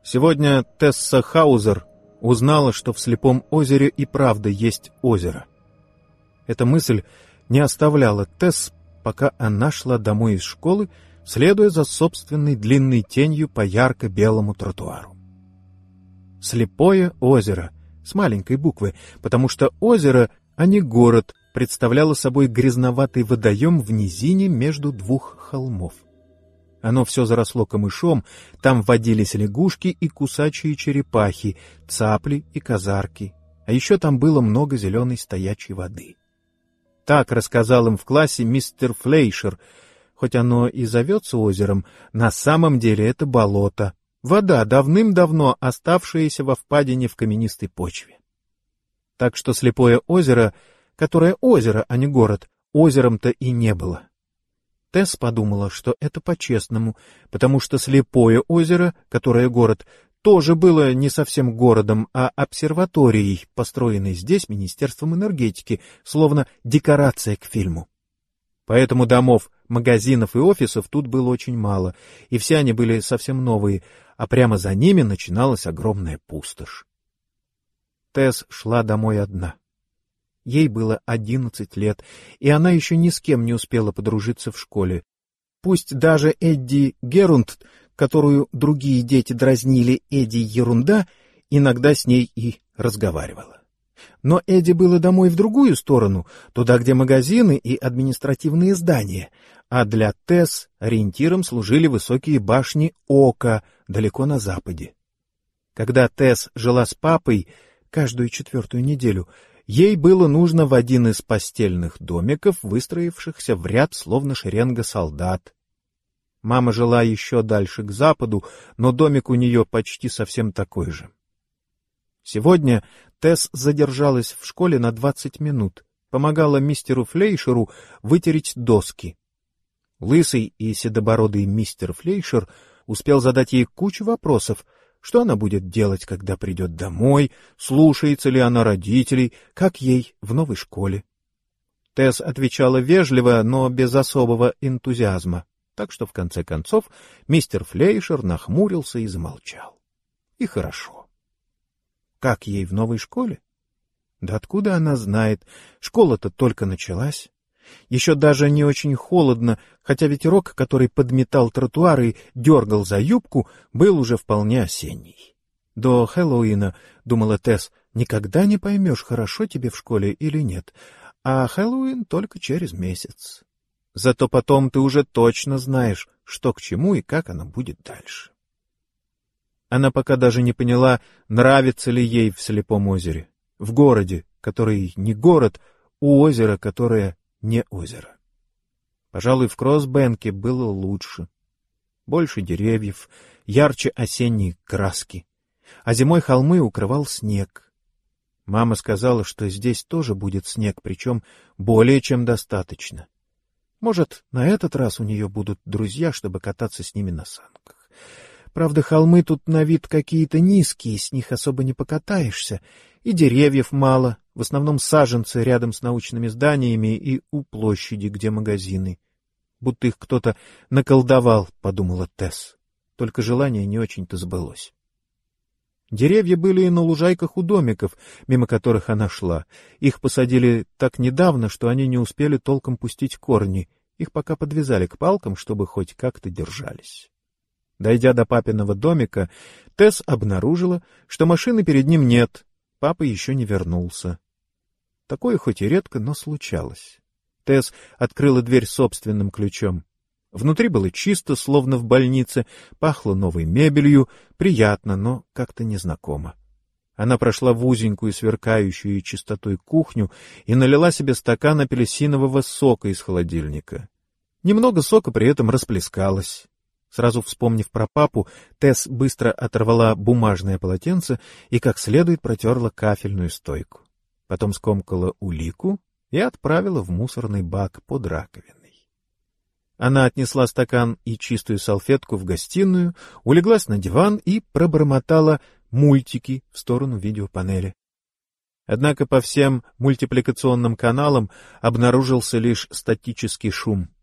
Сегодня Тесса Хаузер узнала, что в Слепом озере и правда есть озеро. Эта мысль не оставляла Тесс, пока она шла домой из школы, следуя за собственной длинной тенью по ярко-белому тротуару. Слепое озеро с маленькой буквы, потому что озеро, а не город, представляло собой грязноватый водоем в низине между двух холмов. Оно все заросло камышом, там водились лягушки и кусачие черепахи, цапли и казарки, а еще там было много зеленой стоячей воды. Так рассказал им в классе мистер Флейшер. Хоть оно и зовется озером, на самом деле это болото, вода, давным-давно оставшаяся во впадине в каменистой почве. Так что Слепое озеро, которое озеро, а не город, озером-то и не было. Тесс подумала, что это по-честному, потому что Слепое озеро, которое город, тоже было не совсем городом, а обсерваторией, построенной здесь Министерством энергетики, словно декорация к фильму. Поэтому домов, магазинов и офисов тут было очень мало, и все они были совсем новые, а прямо за ними начиналась огромная пустошь. Тесс шла домой одна. Ей было 11 лет, и она еще ни с кем не успела подружиться в школе. Пусть даже Эдди Герунд, которую другие дети дразнили Эдди Ерунда, иногда с ней и разговаривала. Но Эдди было домой в другую сторону, туда, где магазины и административные здания, а для Тесс ориентиром служили высокие башни Ока далеко на западе. Когда Тесс жила с папой каждую 4-ю неделю, ей было нужно в один из постельных домиков, выстроившихся в ряд, словно шеренга солдат. Мама жила еще дальше к западу, но домик у нее почти совсем такой же. Сегодня Тесс задержалась в школе на 20 минут, помогала мистеру Флейшеру вытереть доски. Лысый и седобородый мистер Флейшер успел задать ей кучу вопросов, что она будет делать, когда придет домой, слушается ли она родителей, как ей в новой школе. Тесс отвечала вежливо, но без особого энтузиазма, так что в конце концов мистер Флейшер нахмурился и замолчал. И хорошо. Как ей в новой школе? Да откуда она знает? Школа-то только началась. Еще даже не очень холодно, хотя ветерок, который подметал тротуары и дергал за юбку, был уже вполне осенний. До Хэллоуина, думала Тесс, никогда не поймешь, хорошо тебе в школе или нет, а Хэллоуин только через месяц. Зато потом ты уже точно знаешь, что к чему и как оно будет дальше. Она пока даже не поняла, нравится ли ей в Слепом озере, в городе, который не город, у озера, которое не озеро. Пожалуй, в Кроссбенке было лучше. Больше деревьев, ярче осенние краски, а зимой холмы укрывал снег. Мама сказала, что здесь тоже будет снег, причем более чем достаточно. Может, на этот раз у нее будут друзья, чтобы кататься с ними на санках. Правда, холмы тут на вид какие-то низкие, с них особо не покатаешься, и деревьев мало, в основном саженцы рядом с научными зданиями и у площади, где магазины. Будто их кто-то наколдовал, подумала Тесс. Только желание не очень-то сбылось. Деревья были и на лужайках у домиков, мимо которых она шла. Их посадили так недавно, что они не успели толком пустить корни. Их пока подвязали к палкам, чтобы хоть как-то держались. Дойдя до папиного домика, Тесс обнаружила, что машины перед ним нет, папа еще не вернулся. Такое хоть и редко, но случалось. Тесс открыла дверь собственным ключом. Внутри было чисто, словно в больнице, пахло новой мебелью, приятно, но как-то незнакомо. Она прошла в узенькую, сверкающую чистотой кухню и налила себе стакан апельсинового сока из холодильника. Немного сока при этом расплескалось. Сразу вспомнив про папу, Тесс быстро оторвала бумажное полотенце и как следует протерла кафельную стойку. Потом скомкала улику и отправила в мусорный бак под раковиной. Она отнесла стакан и чистую салфетку в гостиную, улеглась на диван и пробормотала мультики в сторону видеопанели. Однако по всем мультипликационным каналам обнаружился лишь статический шум.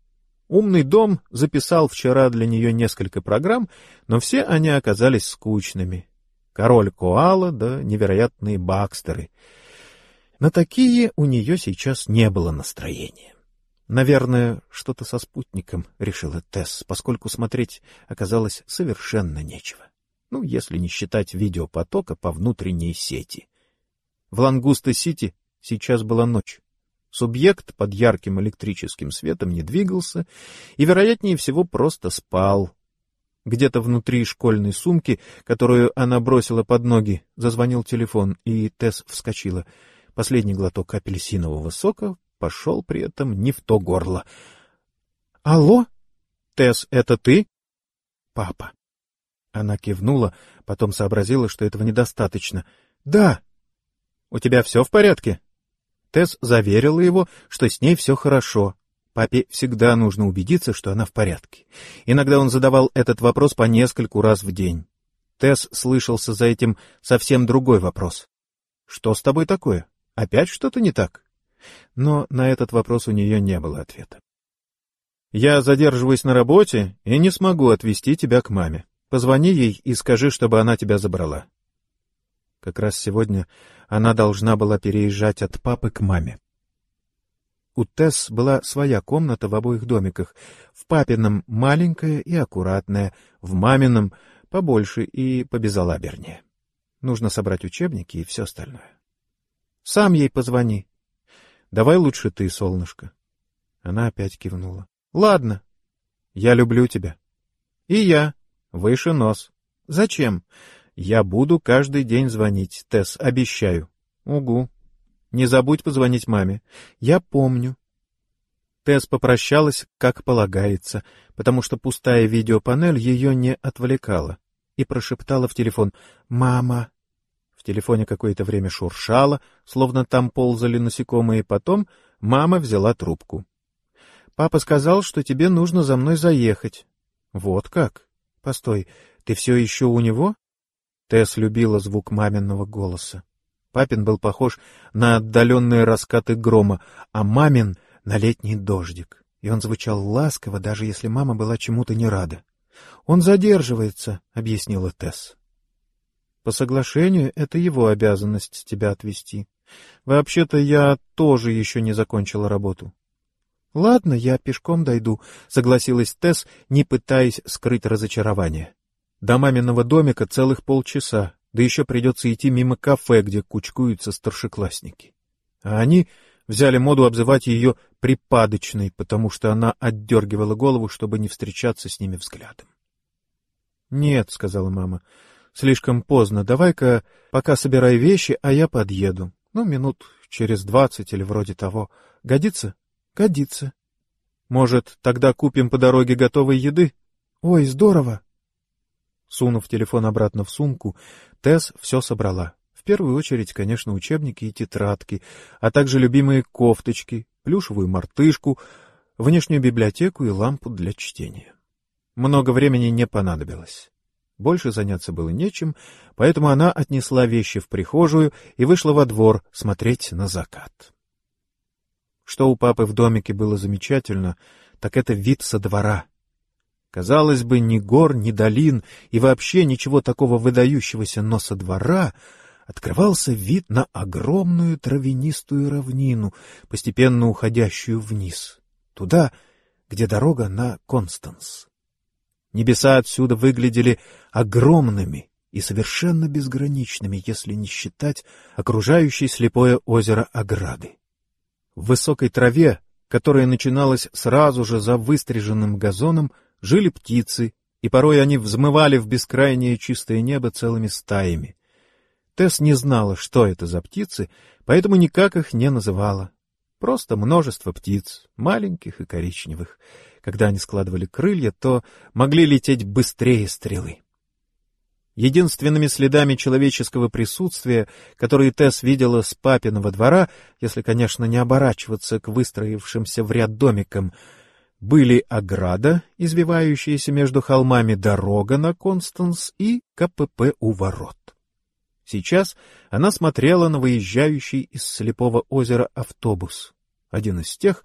Умный дом записал вчера для нее несколько программ, но все они оказались скучными. Король-коала да невероятные Бакстеры. На такие у нее сейчас не было настроения. Наверное, что-то со спутником, решила Тесс, поскольку смотреть оказалось совершенно нечего. Ну, если не считать видеопотока по внутренней сети. В Лангуста-Сити сейчас была ночь. Субъект под ярким электрическим светом не двигался и, вероятнее всего, просто спал. Где-то внутри школьной сумки, которую она бросила под ноги, зазвонил телефон, и Тесс вскочила. Последний глоток апельсинового сока пошел при этом не в то горло. — Алло? Тесс, это ты? — Папа. Она кивнула, потом сообразила, что этого недостаточно. — Да. — У тебя все в порядке? Тесс заверила его, что с ней все хорошо. Папе всегда нужно убедиться, что она в порядке. Иногда он задавал этот вопрос по нескольку раз в день. Тесс слышался за этим совсем другой вопрос. «Что с тобой такое? Опять что-то не так?» Но на этот вопрос у нее не было ответа. «Я задерживаюсь на работе и не смогу отвезти тебя к маме. Позвони ей и скажи, чтобы она тебя забрала». Как раз сегодня она должна была переезжать от папы к маме. У Тесс была своя комната в обоих домиках. В папином маленькая и аккуратная, в мамином побольше и побезалабернее. Нужно собрать учебники и все остальное. Сам ей позвони. Давай лучше ты, солнышко. Она опять кивнула. Ладно. Я люблю тебя. И я. Выше нос. Зачем? Я буду каждый день звонить, Тесс, обещаю. Угу. Не забудь позвонить маме. Я помню. Тесс попрощалась, как полагается, потому что пустая видеопанель ее не отвлекала, и прошептала в телефон «Мама». В телефоне какое-то время шуршало, словно там ползали насекомые, потом мама взяла трубку. «Папа сказал, что тебе нужно за мной заехать». «Вот как? Постой, ты все еще у него?» Тесс любила звук маминого голоса. Папин был похож на отдаленные раскаты грома, а мамин — на летний дождик, и он звучал ласково, даже если мама была чему-то не рада. «Он задерживается», — объяснила Тесс. «По соглашению это его обязанность тебя отвезти. Вообще-то я тоже еще не закончила работу». «Ладно, я пешком дойду», — согласилась Тесс, не пытаясь скрыть разочарование. До маминого домика целых полчаса, да еще придется идти мимо кафе, где кучкуются старшеклассники. А они взяли моду обзывать ее припадочной, потому что она отдергивала голову, чтобы не встречаться с ними взглядом. — Нет, — сказала мама, — слишком поздно. Давай-ка пока собирай вещи, а я подъеду. Ну, минут через 20 или вроде того. Годится? Годится. Может, тогда купим по дороге готовой еды? Ой, здорово! Сунув телефон обратно в сумку, Тесс все собрала. В первую очередь, конечно, учебники и тетрадки, а также любимые кофточки, плюшевую мартышку, внешнюю библиотеку и лампу для чтения. Много времени не понадобилось. Больше заняться было нечем, поэтому она отнесла вещи в прихожую и вышла во двор смотреть на закат. Что у папы в домике было замечательно, так это вид со двора. Казалось бы, ни гор, ни долин и вообще ничего такого выдающегося, но со двора открывался вид на огромную травянистую равнину, постепенно уходящую вниз, туда, где дорога на Констанс. Небеса отсюда выглядели огромными и совершенно безграничными, если не считать окружающей слепое озеро ограды. В высокой траве, которая начиналась сразу же за выстриженным газоном, жили птицы, и порой они взмывали в бескрайнее чистое небо целыми стаями. Тесс не знала, что это за птицы, поэтому никак их не называла. Просто множество птиц, маленьких и коричневых. Когда они складывали крылья, то могли лететь быстрее стрелы. Единственными следами человеческого присутствия, которые Тесс видела с папиного двора, если, конечно, не оборачиваться к выстроившимся в ряд домикам, были ограда, извивающаяся между холмами дорога на Констанс и КПП у ворот. Сейчас она смотрела на выезжающий из слепого озера автобус, один из тех,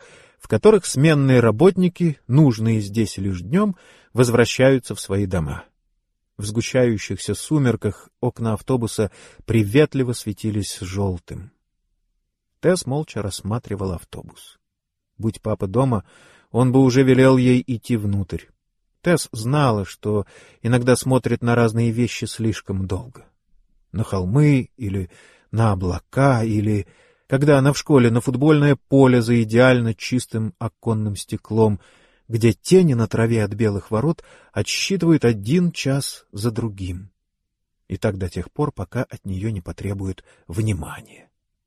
в которых сменные работники, нужные здесь лишь днем, возвращаются в свои дома. В сгущающихся сумерках окна автобуса приветливо светились желтым. Тесс молча рассматривал автобус. Будь папа дома, он бы уже велел ей идти внутрь. Тесс знала, что иногда смотрит на разные вещи слишком долго. На холмы или на облака, или, когда она в школе, на футбольное поле за идеально чистым оконным стеклом, где тени на траве от белых ворот отсчитывают 1 час за другим. И так до тех пор, пока от нее не потребуют внимания.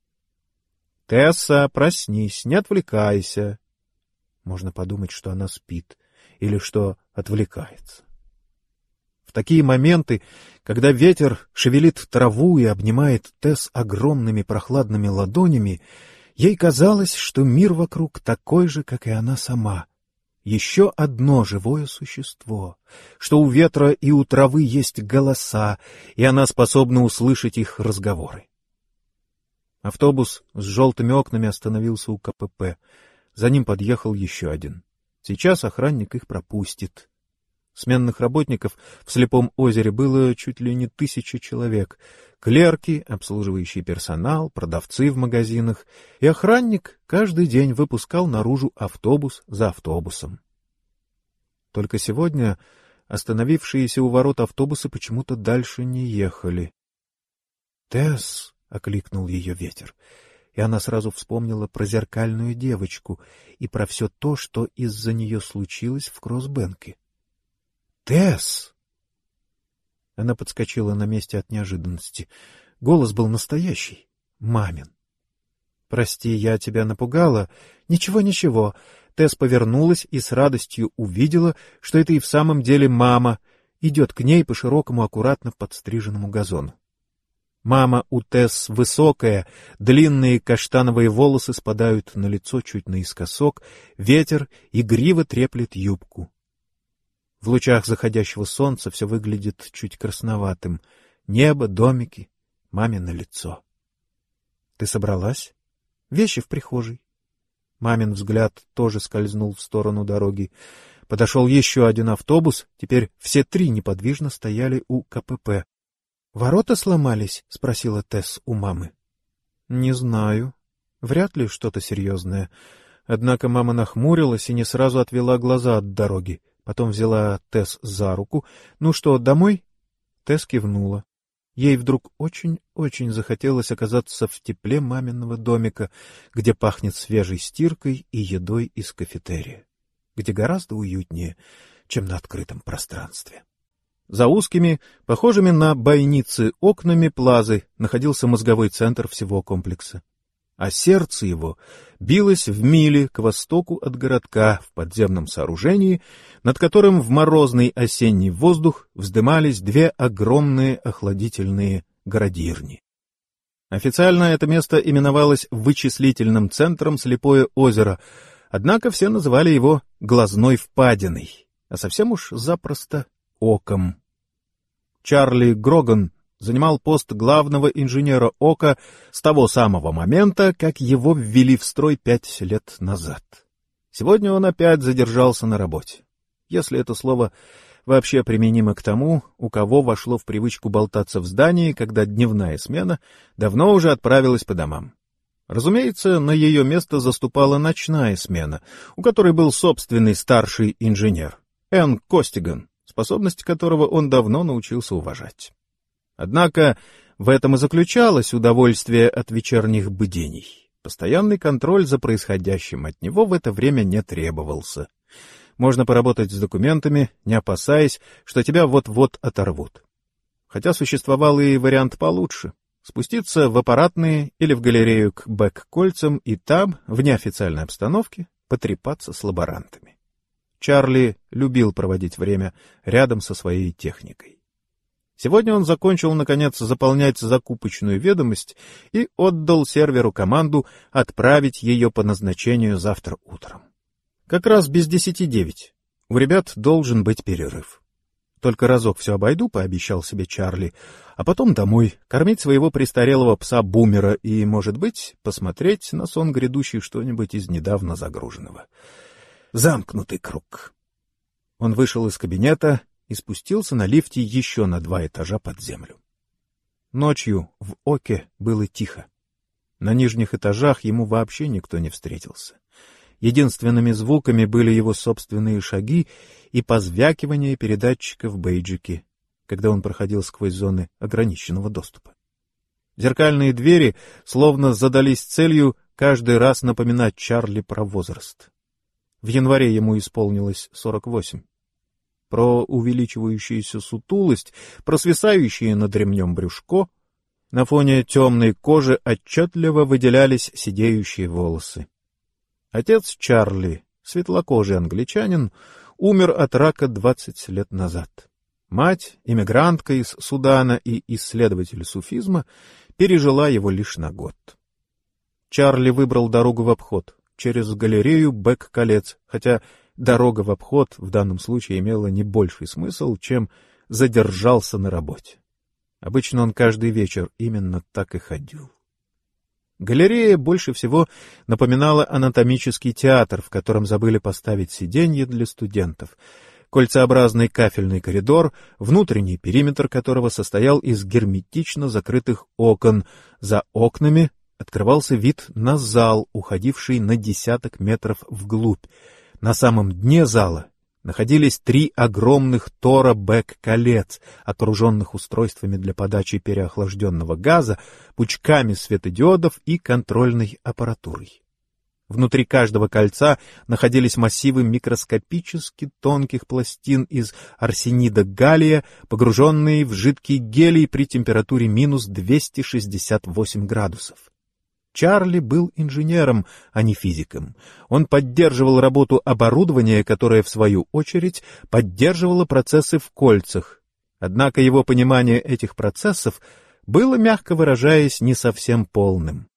«Тесса, проснись, не отвлекайся». Можно подумать, что она спит или что отвлекается. В такие моменты, когда ветер шевелит траву и обнимает Тесс огромными прохладными ладонями, ей казалось, что мир вокруг такой же, как и она сама. Еще одно живое существо, что у ветра и у травы есть голоса, и она способна услышать их разговоры. Автобус с желтыми окнами остановился у КПП. За ним подъехал еще один. Сейчас охранник их пропустит. Сменных работников в Слепом озере было чуть ли не 1000 человек. Клерки, обслуживающий персонал, продавцы в магазинах. И охранник каждый день выпускал наружу автобус за автобусом. Только сегодня остановившиеся у ворот автобусы почему-то дальше не ехали. «Тесс!» — окликнул ее ветер, и она сразу вспомнила про зеркальную девочку и про все то, что из-за нее случилось в Кроссбенке. «Тесс!» Она подскочила на месте от неожиданности. Голос был настоящий, мамин. «Прости, я тебя напугала?» «Ничего, ничего». Тесс повернулась и с радостью увидела, что это и в самом деле мама, идет к ней по широкому, аккуратно подстриженному газону. Мама у Тесс высокая, длинные каштановые волосы спадают на лицо чуть наискосок, ветер игриво треплет юбку. В лучах заходящего солнца все выглядит чуть красноватым. Небо, домики, мамино лицо. — Ты собралась? Вещи в прихожей. Мамин взгляд тоже скользнул в сторону дороги. Подошел еще один автобус, теперь все 3 неподвижно стояли у КПП. — Ворота сломались? — спросила Тесс у мамы. — Не знаю. Вряд ли что-то серьезное. Однако мама нахмурилась и не сразу отвела глаза от дороги. Потом взяла Тесс за руку. — Ну что, домой? Тесс кивнула. Ей вдруг очень-очень захотелось оказаться в тепле маминого домика, где пахнет свежей стиркой и едой из кафетерия, где гораздо уютнее, чем на открытом пространстве. За узкими, похожими на бойницы окнами плазы находился мозговой центр всего комплекса. А сердце его билось в миле к востоку от городка в подземном сооружении, над которым в морозный осенний воздух вздымались 2 огромные охладительные градирни. Официально это место именовалось вычислительным центром Слепое озеро, однако все называли его глазной впадиной, а совсем уж запросто оком. Чарли Гроган занимал пост главного инженера ока с того самого момента, как его ввели в строй 5 лет назад. Сегодня он опять задержался на работе. Если это слово вообще применимо к тому, у кого вошло в привычку болтаться в здании, когда дневная смена давно уже отправилась по домам. Разумеется, на ее место заступала ночная смена, у которой был собственный старший инженер, Энн Костиган, способности которого он давно научился уважать. Однако в этом и заключалось удовольствие от вечерних бдений. Постоянный контроль за происходящим от него в это время не требовался. Можно поработать с документами, не опасаясь, что тебя вот-вот оторвут. Хотя существовал и вариант получше — спуститься в аппаратные или в галерею к бэк-кольцам и там, в неофициальной обстановке, потрепаться с лаборантами. Чарли любил проводить время рядом со своей техникой. Сегодня он закончил, наконец, заполнять закупочную ведомость и отдал серверу команду отправить ее по назначению завтра утром. Как раз без 10:09. У ребят должен быть перерыв. Только разок все обойду, — пообещал себе Чарли, — а потом домой, кормить своего престарелого пса Бумера и, может быть, посмотреть на сон грядущий что-нибудь из недавно загруженного. Замкнутый круг. Он вышел из кабинета и спустился на лифте еще на 2 этажа под землю. Ночью в Оке было тихо. На нижних этажах ему вообще никто не встретился. Единственными звуками были его собственные шаги и позвякивание передатчика в бейджике, когда он проходил сквозь зоны ограниченного доступа. Зеркальные двери словно задались целью каждый раз напоминать Чарли про возраст. В январе ему исполнилось 48. Про увеличивающуюся сутулость, про свисающее над ремнем брюшко, на фоне темной кожи отчетливо выделялись сидеющие волосы. Отец Чарли, светлокожий англичанин, умер от рака 20 лет назад. Мать, иммигрантка из Судана и исследователь суфизма, пережила его лишь на год. Чарли выбрал дорогу в обход, через галерею Бек-колец, хотя дорога в обход в данном случае имела не больший смысл, чем задержался на работе. Обычно он каждый вечер именно так и ходил. Галерея больше всего напоминала анатомический театр, в котором забыли поставить сиденье для студентов. Кольцеобразный кафельный коридор, внутренний периметр которого состоял из герметично закрытых окон. За окнами открывался вид на зал, уходивший на десяток метров вглубь. На самом дне зала находились 3 огромных тора Бек-колец, окруженных устройствами для подачи переохлажденного газа, пучками светодиодов и контрольной аппаратурой. Внутри каждого кольца находились массивы микроскопически тонких пластин из арсенида галлия, погруженные в жидкий гелий при температуре минус 268 градусов. Чарли был инженером, а не физиком. Он поддерживал работу оборудования, которое, в свою очередь, поддерживало процессы в кольцах. Однако его понимание этих процессов было, мягко выражаясь, не совсем полным.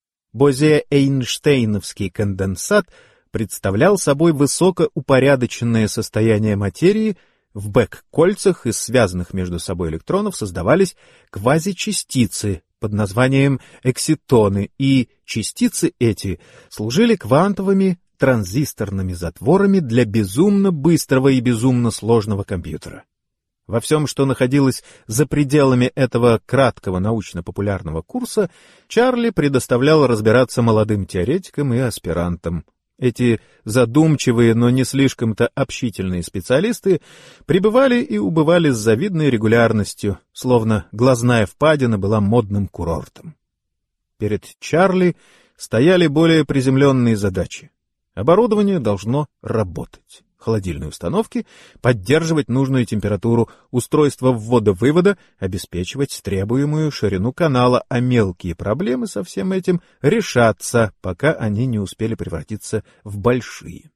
Бозе-Эйнштейновский конденсат представлял собой высокоупорядоченное состояние материи. В Бек-кольцах из связанных между собой электронов создавались квазичастицы под названием экситоны, и частицы эти служили квантовыми транзисторными затворами для безумно быстрого и безумно сложного компьютера. Во всем, что находилось за пределами этого краткого научно-популярного курса, Чарли предоставлял разбираться молодым теоретикам и аспирантам. Эти задумчивые, но не слишком-то общительные специалисты прибывали и убывали с завидной регулярностью, словно глазная впадина была модным курортом. Перед Чарли стояли более приземленные задачи. Оборудование должно работать. Холодильные установки поддерживать нужную температуру, устройство ввода-вывода обеспечивать требуемую ширину канала, а мелкие проблемы со всем этим решаться, пока они не успели превратиться в большие.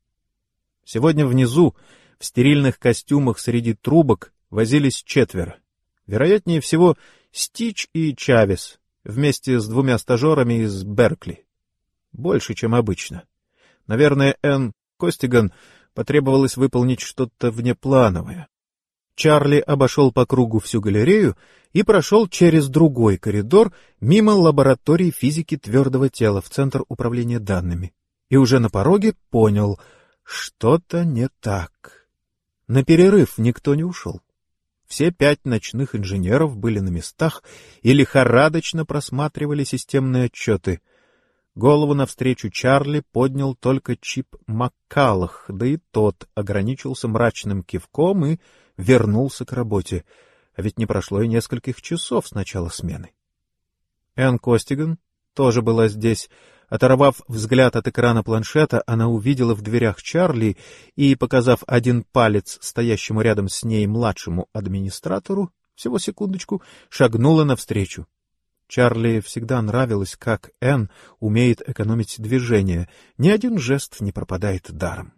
Сегодня внизу, в стерильных костюмах среди трубок, возились 4. Вероятнее всего, Стич и Чавес, вместе с 2 стажерами из Беркли. Больше, чем обычно. Наверное, Энн Костиган потребовалось выполнить что-то внеплановое. Чарли обошел по кругу всю галерею и прошел через другой коридор мимо лаборатории физики твердого тела в Центр управления данными. И уже на пороге понял, что-то не так. На перерыв никто не ушел. Все 5 ночных инженеров были на местах и лихорадочно просматривали системные отчеты. Голову навстречу Чарли поднял только Чип Маккаллах, да и тот ограничился мрачным кивком и вернулся к работе. А ведь не прошло и нескольких часов с начала смены. Энн Костиган тоже была здесь. Оторвав взгляд от экрана планшета, она увидела в дверях Чарли и, показав один палец стоящему рядом с ней младшему администратору, всего секундочку, шагнула навстречу. Чарли всегда нравилось, как Энн умеет экономить движение. Ни один жест не пропадает даром.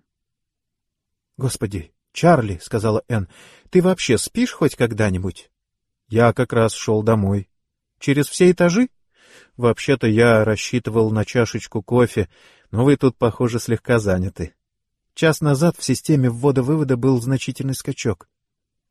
— Господи, Чарли, — сказала Энн, — ты вообще спишь хоть когда-нибудь? — Я как раз шел домой. — Через все этажи? — Вообще-то я рассчитывал на чашечку кофе, но вы тут, похоже, слегка заняты. Час назад в системе ввода-вывода был значительный скачок.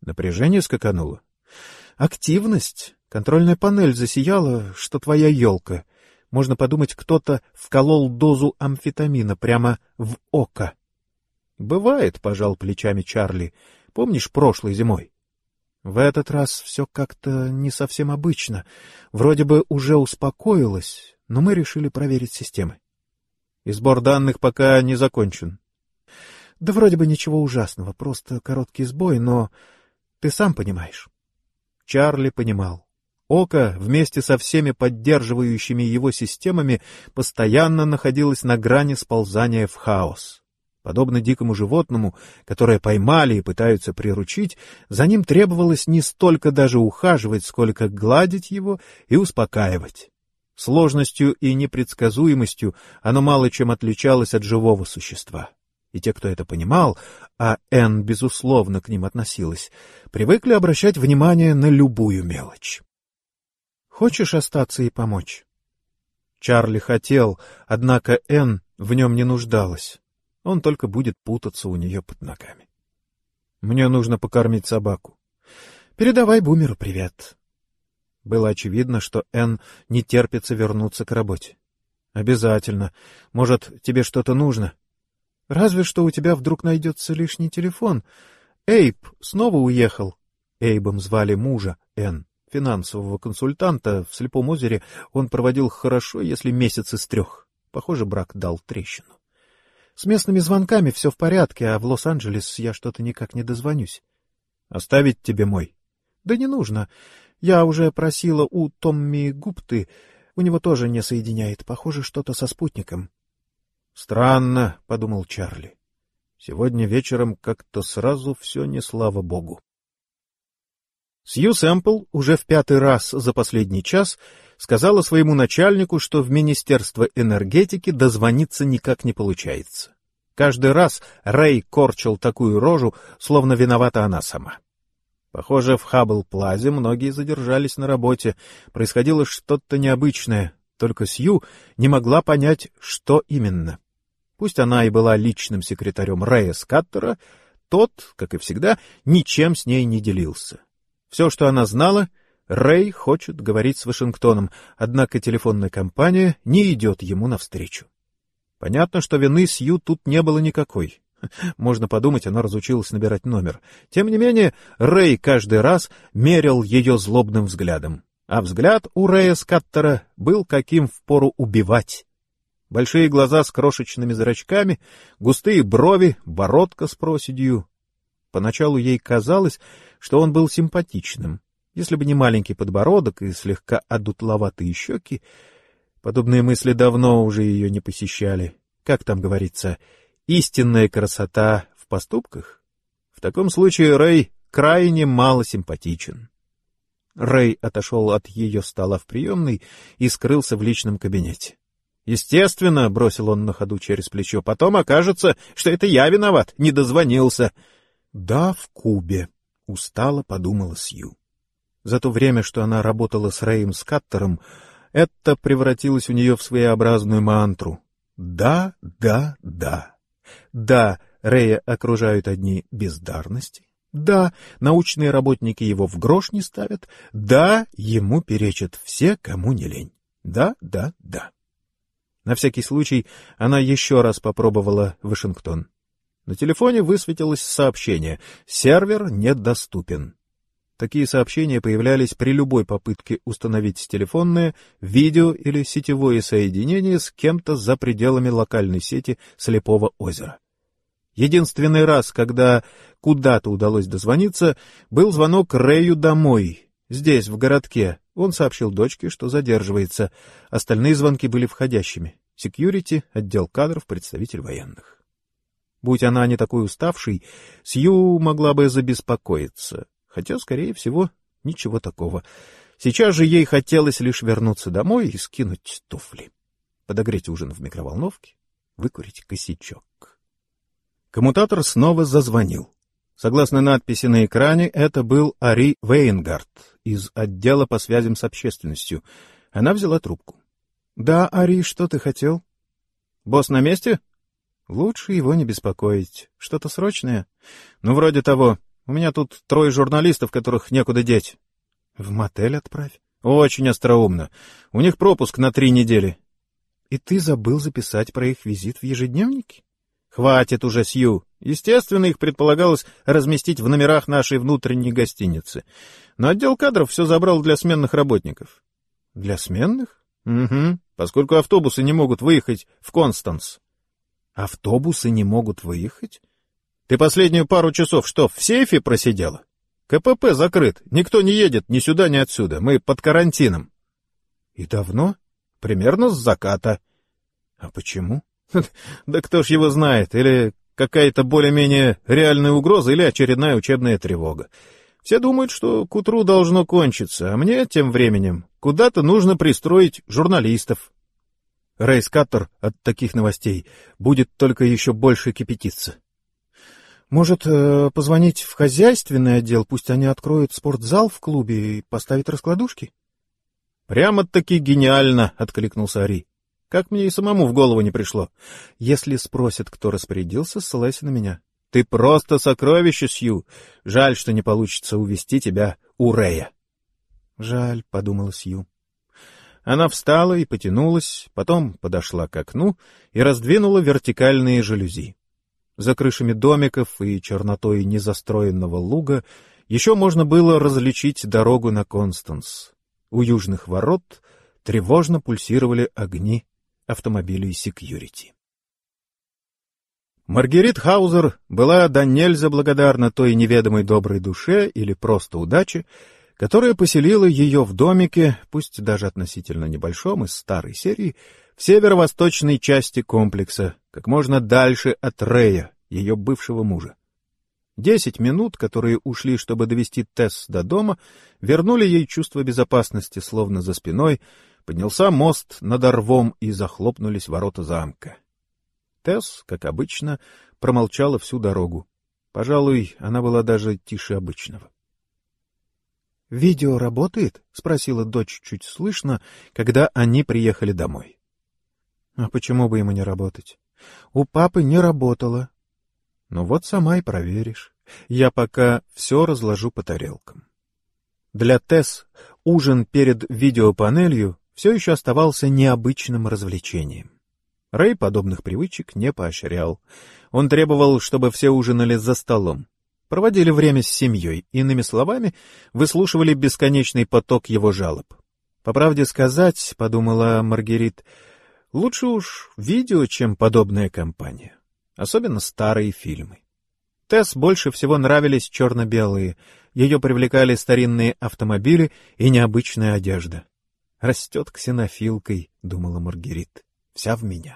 Напряжение скакануло. Активность. Контрольная панель засияла, что твоя елка. Можно подумать, кто-то вколол дозу амфетамина прямо в око. Бывает, пожал плечами Чарли. Помнишь, прошлой зимой? В этот раз все как-то не совсем обычно. Вроде бы уже успокоилось, но мы решили проверить системы. И сбор данных пока не закончен. Да вроде бы ничего ужасного, просто короткий сбой, но ты сам понимаешь. Чарли понимал. Око вместе со всеми поддерживающими его системами постоянно находилось на грани сползания в хаос. Подобно дикому животному, которое поймали и пытаются приручить, за ним требовалось не столько даже ухаживать, сколько гладить его и успокаивать. Сложностью и непредсказуемостью оно мало чем отличалось от живого существа. И те, кто это понимал, а Энн, безусловно, к ним относилась, привыкли обращать внимание на любую мелочь. «Хочешь остаться и помочь?» Чарли хотел, однако Энн в нем не нуждалась. Он только будет путаться у нее под ногами. «Мне нужно покормить собаку». «Передавай Бумеру привет». Было очевидно, что Энн не терпится вернуться к работе. «Обязательно. Может, тебе что-то нужно?» «Разве что у тебя вдруг найдется лишний телефон. Эйб снова уехал». Эйбом звали мужа Энн, финансового консультанта. В Слепом озере он проводил хорошо, если месяц из 3. Похоже, брак дал трещину. С местными звонками все в порядке, а в Лос-Анджелес я что-то никак не дозвонюсь. Оставить тебе мой? Да не нужно. Я уже просила у Томми Гупты. У него тоже не соединяет. Похоже, что-то со спутником. Странно, — подумал Чарли. Сегодня вечером как-то сразу все не слава богу. Сью Сэмпл уже в 5-й раз за последний час сказала своему начальнику, что в Министерство энергетики дозвониться никак не получается. Каждый раз Рэй корчил такую рожу, словно виновата она сама. Похоже, в Хаббл-Плазе многие задержались на работе. Происходило что-то необычное, только Сью не могла понять, что именно. Пусть она и была личным секретарем Рэя Скаттера, тот, как и всегда, ничем с ней не делился. Все, что она знала, Рэй хочет говорить с Вашингтоном, однако телефонная компания не идет ему навстречу. Понятно, что вины Сью тут не было никакой. Можно подумать, она разучилась набирать номер. Тем не менее, Рэй каждый раз мерил ее злобным взглядом. А взгляд у Рэя Скаттера был каким впору убивать. Большие глаза с крошечными зрачками, густые брови, бородка с проседью. Поначалу ей казалось, что он был симпатичным. Если бы не маленький подбородок и слегка одутловатые щеки, подобные мысли давно уже ее не посещали. Как там говорится, истинная красота в поступках? В таком случае Рэй крайне мало симпатичен. Рэй отошел от ее стола в приемной и скрылся в личном кабинете. Естественно, — бросил он на ходу через плечо, — потом окажется, что это я виноват, не дозвонился. Да, в Кубе, — устало подумала Сью. За то время, что она работала с Рэем Скаттером, это превратилось у нее в своеобразную мантру. Да, да, да. Да, Рэя окружают одни бездарности. Да, научные работники его в грош не ставят. Да, ему перечат все, кому не лень. Да, да, да. На всякий случай она еще раз попробовала Вашингтон. На телефоне высветилось сообщение: «Сервер недоступен». Такие сообщения появлялись при любой попытке установить телефонное, видео или сетевое соединение с кем-то за пределами локальной сети Слепого озера. Единственный раз, когда куда-то удалось дозвониться, был звонок Рэю домой, здесь, в городке. Он сообщил дочке, что задерживается. Остальные звонки были входящими. Секьюрити, отдел кадров, представитель военных. Будь она не такой уставшей, Сью могла бы забеспокоиться. Хотя, скорее всего, ничего такого. Сейчас же ей хотелось лишь вернуться домой и скинуть туфли. Подогреть ужин в микроволновке, выкурить косячок. Коммутатор снова зазвонил. Согласно надписи на экране, это был Ари Вейнгард из отдела по связям с общественностью. Она взяла трубку. — Да, Ари, что ты хотел? — Босс на месте? — Лучше его не беспокоить. Что-то срочное? — Ну, вроде того. У меня тут 3 журналистов, которых некуда деть. В мотель отправь. Очень остроумно. У них пропуск на 3 недели. И ты забыл записать про их визит в ежедневнике? Хватит уже, Сью. Естественно, их предполагалось разместить в номерах нашей внутренней гостиницы. Но отдел кадров все забрал для сменных работников. Для сменных? Угу, поскольку автобусы не могут выехать в Констанс. Автобусы не могут выехать? Ты последнюю пару часов что, в сейфе просидела? КПП закрыт, никто не едет ни сюда, ни отсюда, мы под карантином. И давно? Примерно с заката. А почему? Да кто ж его знает, или какая-то более-менее реальная угроза, или очередная учебная тревога. Все думают, что к утру должно кончиться, а мне тем временем куда-то нужно пристроить журналистов. Рэй Скаттер от таких новостей будет только еще больше кипятиться. Может, позвонить в хозяйственный отдел, пусть они откроют спортзал в клубе и поставят раскладушки? Прямо-таки гениально, — откликнулся Ари. Как мне и самому в голову не пришло. Если спросят, кто распорядился, ссылайся на меня. Ты просто сокровище, Сью. Жаль, что не получится увести тебя у Рэя. Жаль, — подумала Сью. Она встала и потянулась, потом подошла к окну и раздвинула вертикальные жалюзи. За крышами домиков и чернотой незастроенного луга еще можно было различить дорогу на Констанс. У южных ворот тревожно пульсировали огни автомобилей секьюрити. Маргерит Хаузер была до нельзя благодарна той неведомой доброй душе или просто удаче, которая поселила ее в домике, пусть даже относительно небольшом, из старой серии, в северо-восточной части комплекса, как можно дальше от Рэя, ее бывшего мужа. 10 минут, которые ушли, чтобы довести Тесс до дома, вернули ей чувство безопасности, словно за спиной поднялся мост над рвом и захлопнулись ворота замка. Тесс, как обычно, промолчала всю дорогу. Пожалуй, она была даже тише обычного. «Видео работает?» — спросила дочь чуть слышно, когда они приехали домой. «А почему бы ему не работать? У папы не работало». «Ну вот сама и проверишь. Я пока все разложу по тарелкам». Для Тесс ужин перед видеопанелью все еще оставался необычным развлечением. Рэй подобных привычек не поощрял. Он требовал, чтобы все ужинали за столом. Проводили время с семьей, иными словами, выслушивали бесконечный поток его жалоб. По правде сказать, — подумала Маргерит, — лучше уж видео, чем подобная компания. Особенно старые фильмы. Тесс больше всего нравились черно-белые. Ее привлекали старинные автомобили и необычная одежда. «Растет ксенофилкой», — думала Маргерит, — «вся в меня».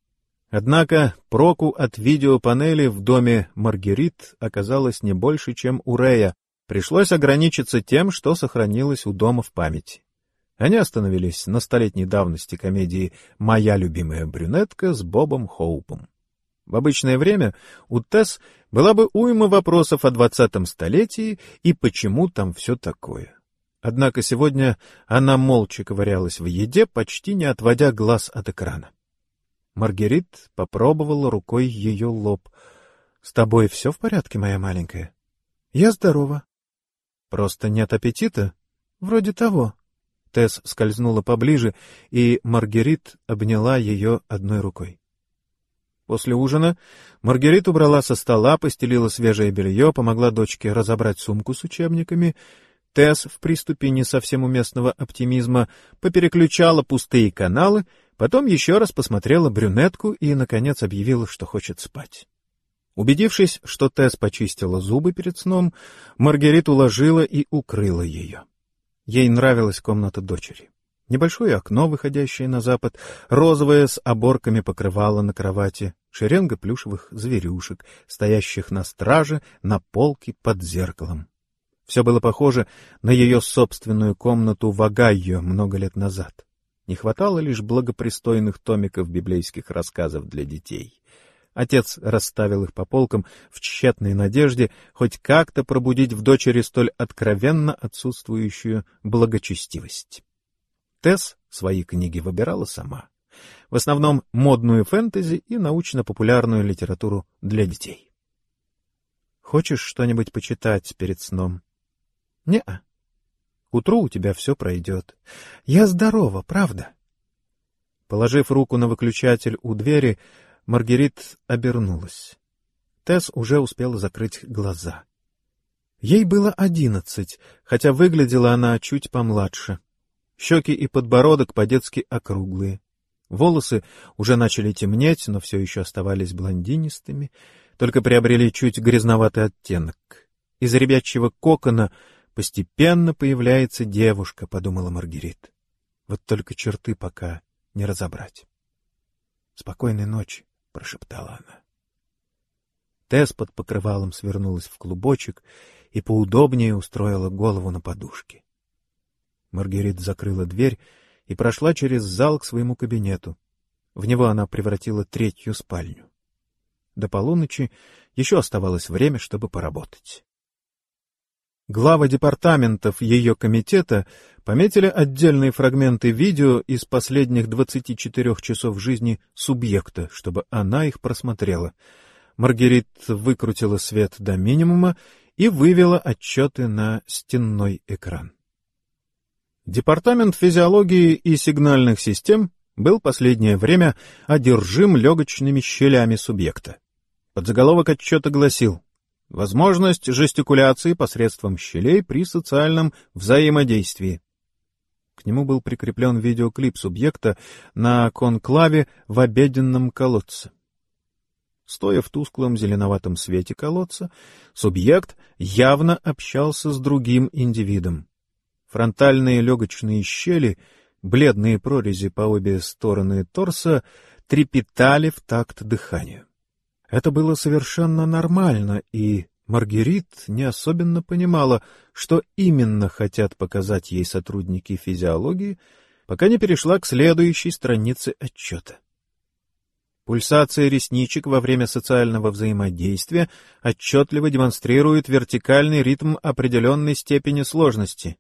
Однако проку от видеопанели в доме Маргерит оказалось не больше, чем у Рэя. Пришлось ограничиться тем, что сохранилось у дома в памяти. Они остановились на столетней давности комедии «Моя любимая брюнетка» с Бобом Хоупом. В обычное время у Тесс была бы уйма вопросов о 20-м столетии и почему там все такое. Однако сегодня она молча ковырялась в еде, почти не отводя глаз от экрана. Маргерит попробовала рукой ее лоб. — С тобой все в порядке, моя маленькая? — Я здорова. — Просто нет аппетита? — Вроде того. Тесс скользнула поближе, и Маргерит обняла ее одной рукой. После ужина Маргерит убрала со стола, постелила свежее белье, помогла дочке разобрать сумку с учебниками. Тесс в приступе не совсем уместного оптимизма попереключала пустые каналы, потом еще раз посмотрела брюнетку и, наконец, объявила, что хочет спать. Убедившись, что Тесс почистила зубы перед сном, Маргерит уложила и укрыла ее. Ей нравилась комната дочери. Небольшое окно, выходящее на запад, розовое с оборками покрывало на кровати, шеренга плюшевых зверюшек, стоящих на страже на полке под зеркалом. Все было похоже на ее собственную комнату в Огайо много лет назад. Не хватало лишь благопристойных томиков библейских рассказов для детей. Отец расставил их по полкам в тщетной надежде хоть как-то пробудить в дочери столь откровенно отсутствующую благочестивость. Тесс свои книги выбирала сама. В основном модную фэнтези и научно-популярную литературу для детей. Хочешь что-нибудь почитать перед сном? Не-а. К утру у тебя все пройдет. Я здорова, правда? Положив руку на выключатель у двери, Маргерит обернулась. Тесс уже успела закрыть глаза. Ей было 11, хотя выглядела она чуть помладше. Щеки и подбородок по-детски округлые. Волосы уже начали темнеть, но все еще оставались блондинистыми, только приобрели чуть грязноватый оттенок. Из ребячьего кокона постепенно появляется девушка, — подумала Маргерит. Вот только черты пока не разобрать. — Спокойной ночи, — прошептала она. Тесс под покрывалом свернулась в клубочек и поудобнее устроила голову на подушке. Маргерит закрыла дверь и прошла через зал к своему кабинету. В него она превратила третью спальню. До полуночи еще оставалось время, чтобы поработать. Главы департаментов ее комитета пометили отдельные фрагменты видео из последних 24 часов жизни субъекта, чтобы она их просмотрела. Маргерит выкрутила свет до минимума и вывела отчеты на стенной экран. Департамент физиологии и сигнальных систем был последнее время одержим легочными щелями субъекта. Подзаголовок отчета гласил: «Возможность жестикуляции посредством щелей при социальном взаимодействии». К нему был прикреплен видеоклип субъекта на конклаве в обеденном колодце. Стоя в тусклом зеленоватом свете колодца, субъект явно общался с другим индивидом. Фронтальные легочные щели, бледные прорези по обе стороны торса, трепетали в такт дыханию. Это было совершенно нормально, и Маргерит не особенно понимала, что именно хотят показать ей сотрудники физиологии, пока не перешла к следующей странице отчета. Пульсация ресничек во время социального взаимодействия отчетливо демонстрирует вертикальный ритм определенной степени сложности.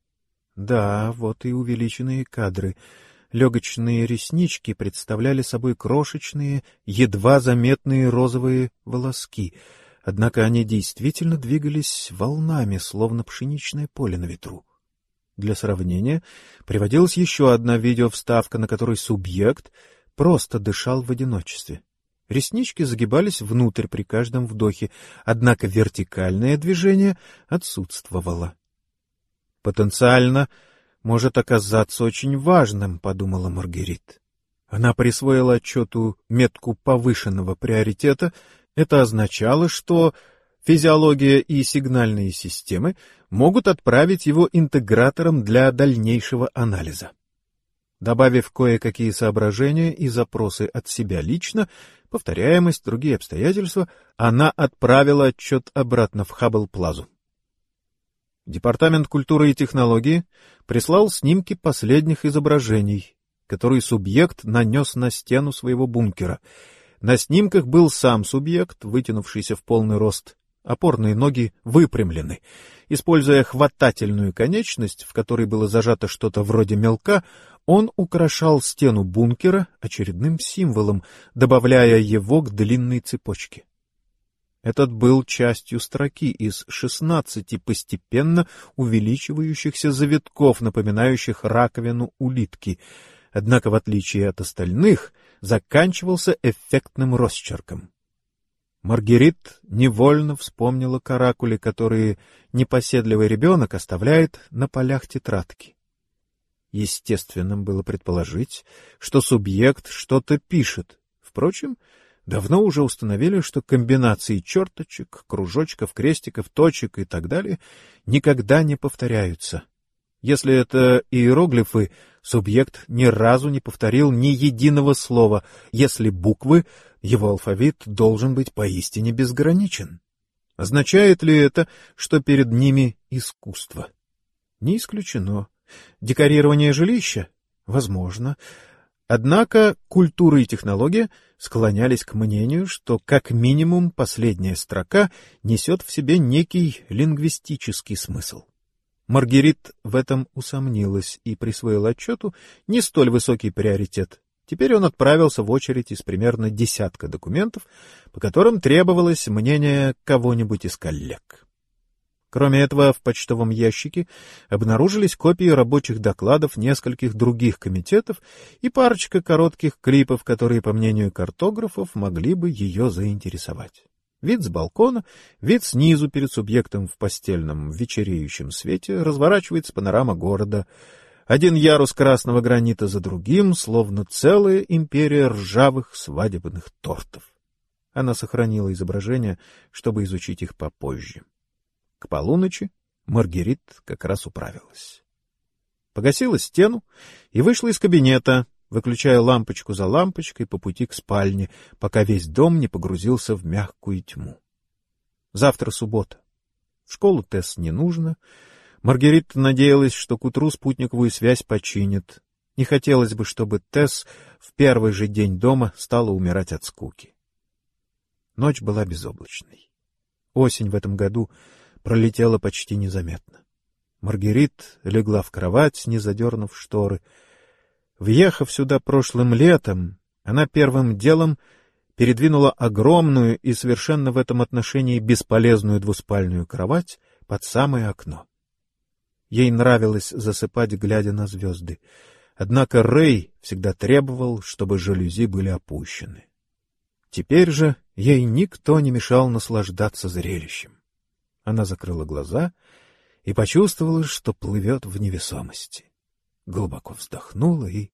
Да, вот и увеличенные кадры. Легочные реснички представляли собой крошечные, едва заметные розовые волоски, однако они действительно двигались волнами, словно пшеничное поле на ветру. Для сравнения приводилась еще одна видеовставка, на которой субъект просто дышал в одиночестве. Реснички загибались внутрь при каждом вдохе, однако вертикальное движение отсутствовало. Потенциально может оказаться очень важным, — подумала Маргерит. Она присвоила отчету метку повышенного приоритета. Это означало, что физиология и сигнальные системы могут отправить его интеграторам для дальнейшего анализа. Добавив кое-какие соображения и запросы от себя лично, повторяемость, другие обстоятельства, она отправила отчет обратно в Хаббл-плазу. Департамент культуры и технологии прислал снимки последних изображений, которые субъект нанес на стену своего бункера. На снимках был сам субъект, вытянувшийся в полный рост, опорные ноги выпрямлены. Используя хватательную конечность, в которой было зажато что-то вроде мелка, он украшал стену бункера очередным символом, добавляя его к длинной цепочке. Этот был частью строки из 16 постепенно увеличивающихся завитков, напоминающих раковину улитки, однако, в отличие от остальных, заканчивался эффектным росчерком. Маргерит невольно вспомнила каракули, которые непоседливый ребенок оставляет на полях тетрадки. Естественным было предположить, что субъект что-то пишет. Впрочем, давно уже установили, что комбинации черточек, кружочков, крестиков, точек и так далее никогда не повторяются. Если это иероглифы, субъект ни разу не повторил ни единого слова. Если буквы, его алфавит должен быть поистине безграничен. Означает ли это, что перед ними искусство? Не исключено. Декорирование жилища? Возможно. Однако культура и технология склонялись к мнению, что как минимум последняя строка несет в себе некий лингвистический смысл. Маргерит в этом усомнилась и присвоила отчету не столь высокий приоритет. Теперь он отправился в очередь из примерно десятка документов, по которым требовалось мнение кого-нибудь из коллег. Кроме этого, в почтовом ящике обнаружились копии рабочих докладов нескольких других комитетов и парочка коротких клипов, которые, по мнению картографов, могли бы ее заинтересовать. Вид с балкона, вид снизу перед субъектом в постельном вечереющем свете, разворачивается панорама города. Один ярус красного гранита за другим, словно целая империя ржавых свадебных тортов. Она сохранила изображения, чтобы изучить их попозже. К полуночи Маргерит как раз управилась. Погасила стену и вышла из кабинета, выключая лампочку за лампочкой по пути к спальне, пока весь дом не погрузился в мягкую тьму. Завтра суббота. В школу Тесс не нужно. Маргерит надеялась, что к утру спутниковую связь починят. Не хотелось бы, чтобы Тесс в первый же день дома стала умирать от скуки. Ночь была безоблачной. Осень в этом году пролетела почти незаметно. Маргерит легла в кровать, не задернув шторы. Въехав сюда прошлым летом, она первым делом передвинула огромную и совершенно в этом отношении бесполезную двуспальную кровать под самое окно. Ей нравилось засыпать, глядя на звезды. Однако Рэй всегда требовал, чтобы жалюзи были опущены. Теперь же ей никто не мешал наслаждаться зрелищем. Она закрыла глаза и почувствовала, что плывет в невесомости. Глубоко вздохнула и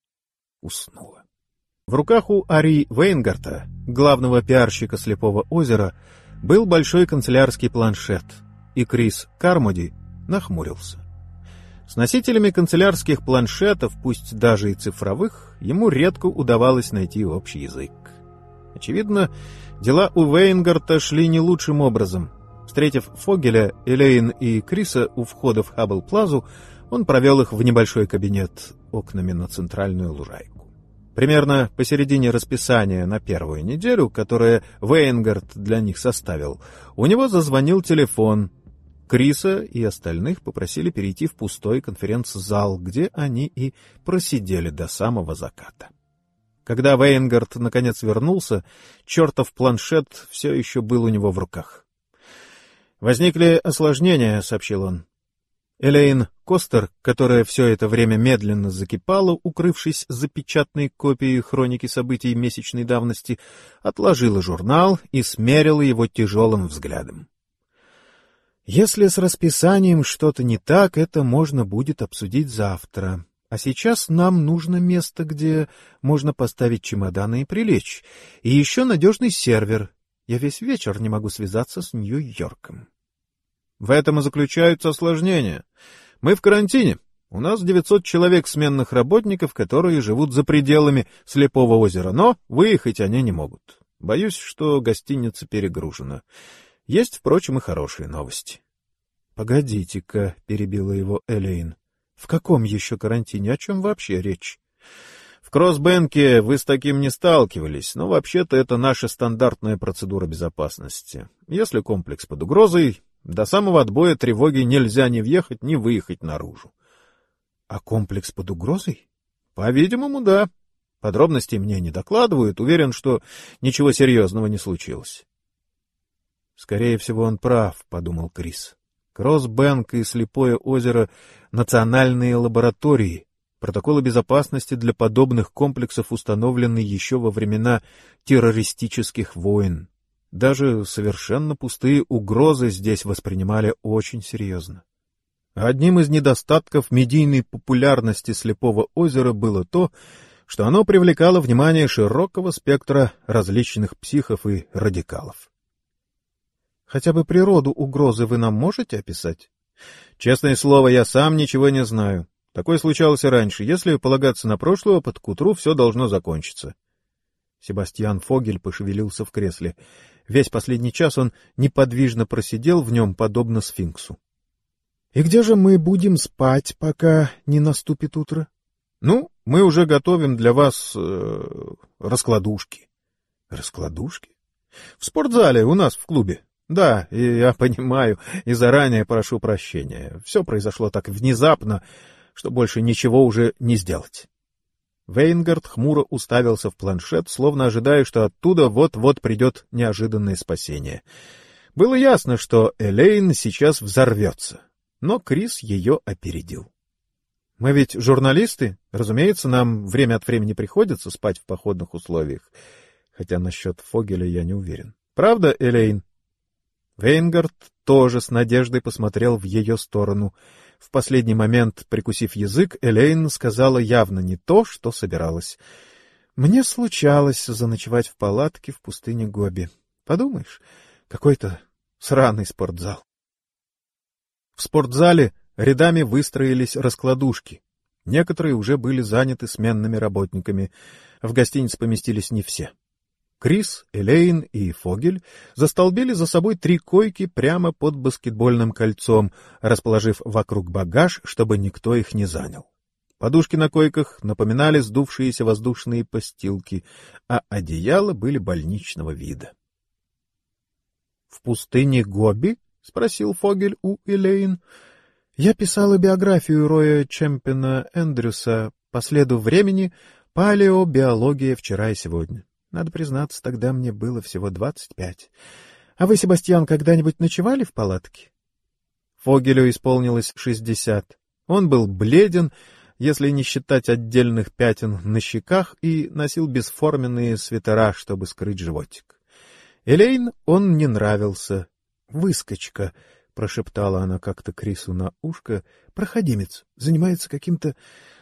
уснула. В руках у Ари Вейнгарта, главного пиарщика «Слепого озера», был большой канцелярский планшет, и Крис Кармоди нахмурился. С носителями канцелярских планшетов, пусть даже и цифровых, ему редко удавалось найти общий язык. Очевидно, дела у Вейнгарта шли не лучшим образом. Встретив Фогеля, Элейн и Криса у входа в Хаббл-плазу, он провел их в небольшой кабинет окнами на центральную лужайку. Примерно посередине расписания на первую неделю, которое Вейнгарт для них составил, у него зазвонил телефон. Криса и остальных попросили перейти в пустой конференц-зал, где они и просидели до самого заката. Когда Вейнгарт наконец вернулся, чертов планшет все еще был у него в руках. «Возникли осложнения», — сообщил он. Элейн Костер, которая все это время медленно закипала, укрывшись за печатной копией хроники событий месячной давности, отложила журнал и смерила его тяжелым взглядом. «Если с расписанием что-то не так, это можно будет обсудить завтра. А сейчас нам нужно место, где можно поставить чемоданы и прилечь. И еще надежный сервер. Я весь вечер не могу связаться с Нью-Йорком». «В этом и заключаются осложнения. Мы в карантине. У нас 900 человек сменных работников, которые живут за пределами Слепого озера, но выехать они не могут. Боюсь, что гостиница перегружена. Есть, впрочем, и хорошие новости». «Погодите-ка», — перебила его Элейн. «В каком еще карантине? О чем вообще речь?» «В Кроссбэнке вы с таким не сталкивались, но вообще-то это наша стандартная процедура безопасности. Если комплекс под угрозой, до самого отбоя тревоги нельзя ни въехать, ни выехать наружу». «А комплекс под угрозой?» «По-видимому, да. Подробностей мне не докладывают. Уверен, что ничего серьезного не случилось». «Скорее всего, он прав», — подумал Крис. «Кроссбэнк и Слепое озеро — национальные лаборатории. Протоколы безопасности для подобных комплексов установлены еще во времена террористических войн. Даже совершенно пустые угрозы здесь воспринимали очень серьезно. Одним из недостатков медийной популярности Слепого озера было то, что оно привлекало внимание широкого спектра различных психов и радикалов. «Хотя бы природу угрозы вы нам можете описать?» «Честное слово, я сам ничего не знаю. Такое случалось и раньше. Если полагаться на прошлый опыт, к утру все должно закончиться». Себастьян Фогель пошевелился в кресле. Весь последний час он неподвижно просидел в нем, подобно сфинксу. — И где же мы будем спать, пока не наступит утро? — Ну, мы уже готовим для вас раскладушки. — Раскладушки? — В спортзале у нас в клубе. Да, и я понимаю, и заранее прошу прощения. Все произошло так внезапно, что больше ничего уже не сделать. Вейнгард хмуро уставился в планшет, словно ожидая, что оттуда вот-вот придет неожиданное спасение. Было ясно, что Элейн сейчас взорвется, но Крис ее опередил. — Мы ведь журналисты, разумеется, нам время от времени приходится спать в походных условиях, хотя насчет Фогеля я не уверен. Правда, Элейн? Вейнгард тоже с надеждой посмотрел в ее сторону. В последний момент, прикусив язык, Элейн сказала явно не то, что собиралась. — Мне случалось заночевать в палатке в пустыне Гоби. Подумаешь, какой-то сраный спортзал. В спортзале рядами выстроились раскладушки. Некоторые уже были заняты сменными работниками. В гостинице поместились не все. Крис, Элейн и Фогель застолбили за собой 3 койки прямо под баскетбольным кольцом, расположив вокруг багаж, чтобы никто их не занял. Подушки на койках напоминали сдувшиеся воздушные постилки, а одеяла были больничного вида. — В пустыне Гоби? — спросил Фогель у Элейн. — Я писала биографию Роя Чемпиона Эндрюса по следу времени «Палеобиология вчера и сегодня». Надо признаться, тогда мне было всего 25. А вы, Себастьян, когда-нибудь ночевали в палатке? Фогелю исполнилось 60. Он был бледен, если не считать отдельных пятен на щеках, и носил бесформенные свитера, чтобы скрыть животик. Элейн он не нравился. «Выскочка», — прошептала она как-то Крису на ушко, — «проходимец, занимается каким-то